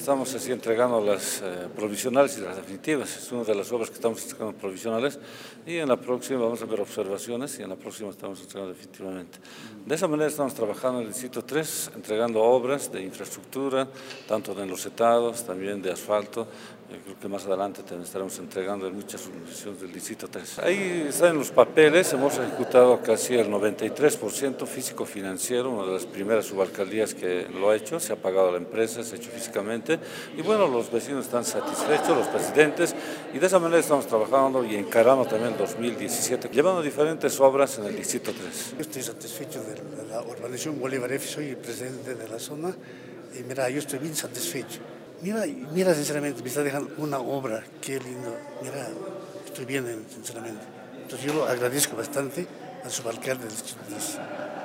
estamos así entregando las provisionales y las definitivas. Es una de las obras que estamos entregando provisionales y en la próxima vamos a ver observaciones y en la próxima estamos entregando definitivamente. De esa manera estamos trabajando en el distrito 3, entregando obras de infraestructura, tanto de enlosetados, también de asfalto. Creo que más adelante también estaremos entregando en muchas urbanizaciones del distrito 3. Ahí están los papeles, hemos ejecutado casi el 93% físico-financiero, una de las primeras subalcaldías que lo ha hecho, se ha pagado a la empresa, se ha hecho físicamente y bueno, los vecinos están satisfechos, los presidentes, y de esa manera estamos trabajando y encarando también el 2017, llevando diferentes obras en el distrito 3. Yo estoy satisfecho de la urbanización Bolívar F, soy presidente de la zona y mira, yo estoy bien satisfecho. Mira, sinceramente, me está dejando una obra, qué lindo. Mira, estoy bien, sinceramente. Entonces yo lo agradezco bastante al subalcalde del distrito 3.